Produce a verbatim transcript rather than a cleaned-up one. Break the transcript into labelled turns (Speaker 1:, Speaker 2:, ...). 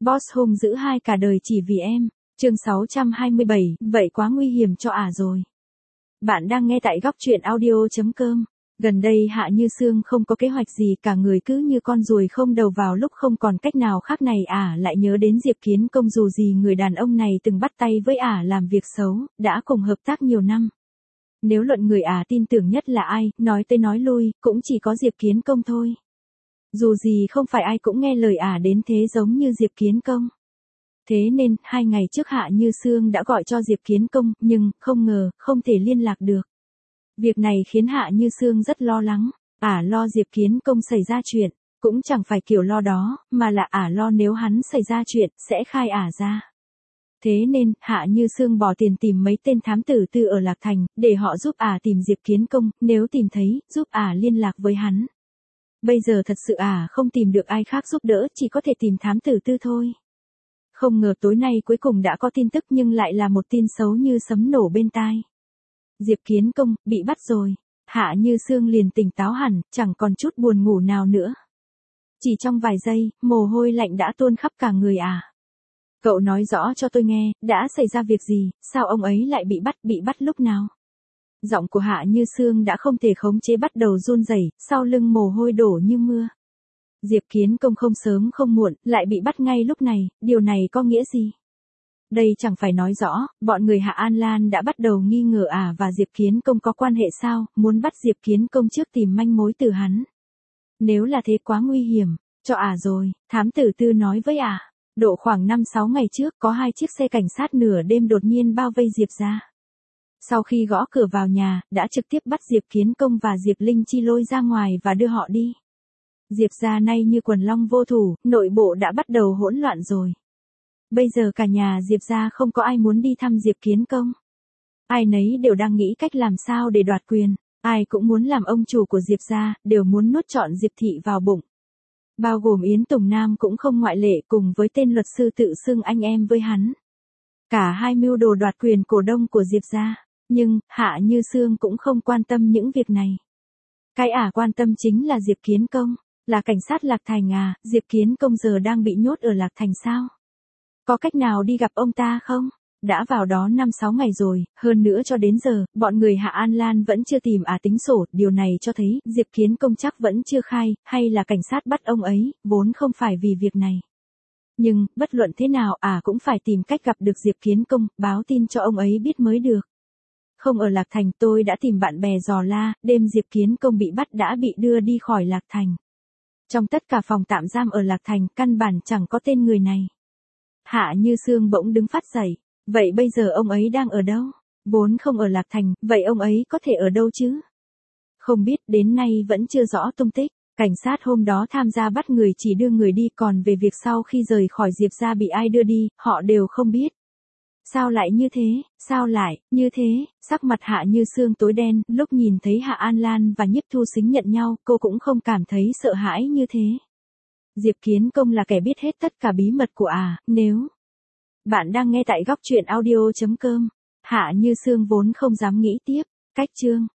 Speaker 1: Boss hung dữ hai cả đời chỉ vì em. Chương sáu trăm hai mươi bảy, vậy quá nguy hiểm cho ả rồi. Bạn đang nghe tại góc truyện audio.com. Gần đây Hạ Như Sương không có kế hoạch gì, cả người cứ như con ruồi không đầu vào lúc không còn cách nào khác này. Ả lại nhớ đến Diệp Kiến Công, dù gì người đàn ông này từng bắt tay với ả làm việc xấu, đã cùng hợp tác nhiều năm. Nếu luận người ả tin tưởng nhất là ai, nói tới nói lui, cũng chỉ có Diệp Kiến Công thôi. Dù gì không phải ai cũng nghe lời ả đến thế giống như Diệp Kiến Công. Thế nên, hai ngày trước Hạ Như Sương đã gọi cho Diệp Kiến Công, nhưng, không ngờ, không thể liên lạc được. Việc này khiến Hạ Như Sương rất lo lắng, ả lo Diệp Kiến Công xảy ra chuyện, cũng chẳng phải kiểu lo đó, mà là ả lo nếu hắn xảy ra chuyện, sẽ khai ả ra. Thế nên, Hạ Như Sương bỏ tiền tìm mấy tên thám tử tư ở Lạc Thành, để họ giúp ả tìm Diệp Kiến Công, nếu tìm thấy, giúp ả liên lạc với hắn. Bây giờ thật sự ả không tìm được ai khác giúp đỡ, chỉ có thể tìm thám tử tư thôi. Không ngờ tối nay cuối cùng đã có tin tức, nhưng lại là một tin xấu như sấm nổ bên tai. Diệp Kiến Công, bị bắt rồi. Hạ Như Sương liền tỉnh táo hẳn, chẳng còn chút buồn ngủ nào nữa. Chỉ trong vài giây, mồ hôi lạnh đã tuôn khắp cả người ả. Cậu nói rõ cho tôi nghe, đã xảy ra việc gì, sao ông ấy lại bị bắt, bị bắt lúc nào? Giọng của Hạ Như Sương đã không thể khống chế, bắt đầu run rẩy, sau lưng mồ hôi đổ như mưa. Diệp Kiến Công không sớm không muộn, lại bị bắt ngay lúc này, điều này có nghĩa gì? Đây chẳng phải nói rõ, bọn người Hạ An Lan đã bắt đầu nghi ngờ ả và Diệp Kiến Công có quan hệ sao, muốn bắt Diệp Kiến Công trước tìm manh mối từ hắn. Nếu là thế quá nguy hiểm, cho ả rồi, thám tử tư nói với ả. Độ khoảng năm sáu ngày trước, có hai chiếc xe cảnh sát nửa đêm đột nhiên bao vây Diệp gia. Sau khi gõ cửa vào nhà, đã trực tiếp bắt Diệp Kiến Công và Diệp Linh Chi lôi ra ngoài và đưa họ đi. Diệp gia nay như quần long vô thủ, nội bộ đã bắt đầu hỗn loạn rồi. Bây giờ cả nhà Diệp gia không có ai muốn đi thăm Diệp Kiến Công. Ai nấy đều đang nghĩ cách làm sao để đoạt quyền, ai cũng muốn làm ông chủ của Diệp gia, đều muốn nuốt trọn Diệp thị vào bụng. Bao gồm Yến Tùng Nam cũng không ngoại lệ, cùng với tên luật sư tự xưng anh em với hắn. Cả hai mưu đồ đoạt quyền cổ đông của Diệp gia, nhưng Hạ Như Sương cũng không quan tâm những việc này. Cái ả quan tâm chính là Diệp Kiến Công, là cảnh sát Lạc Thành à, Diệp Kiến Công giờ đang bị nhốt ở Lạc Thành sao? Có cách nào đi gặp ông ta không? Đã vào đó năm sáu ngày rồi, hơn nữa cho đến giờ, bọn người Hạ An Lan vẫn chưa tìm ả tính sổ, điều này cho thấy Diệp Kiến Công chắc vẫn chưa khai, hay là cảnh sát bắt ông ấy, vốn không phải vì việc này. Nhưng, bất luận thế nào ả cũng phải tìm cách gặp được Diệp Kiến Công, báo tin cho ông ấy biết mới được. Không ở Lạc Thành, tôi đã tìm bạn bè dò la, đêm Diệp Kiến Công bị bắt đã bị đưa đi khỏi Lạc Thành. Trong tất cả phòng tạm giam ở Lạc Thành, căn bản chẳng có tên người này. Hạ Như Sương bỗng đứng phát dậy. Vậy bây giờ ông ấy đang ở đâu? Vốn không ở Lạc Thành, vậy ông ấy có thể ở đâu chứ? Không biết, đến nay vẫn chưa rõ tung tích. Cảnh sát hôm đó tham gia bắt người chỉ đưa người đi, còn về việc sau khi rời khỏi Diệp gia bị ai đưa đi, họ đều không biết. Sao lại như thế, sao lại, như thế, sắc mặt Hạ Như Sương tối đen, lúc nhìn thấy Hạ An Lan và Nhiếp Thu Sính nhận nhau, cô cũng không cảm thấy sợ hãi như thế. Diệp Kiến Công là kẻ biết hết tất cả bí mật của ả, nếu... Bạn đang nghe tại góc truyện audio.com. Hạ Như Sương vốn không dám nghĩ tiếp. Cách chương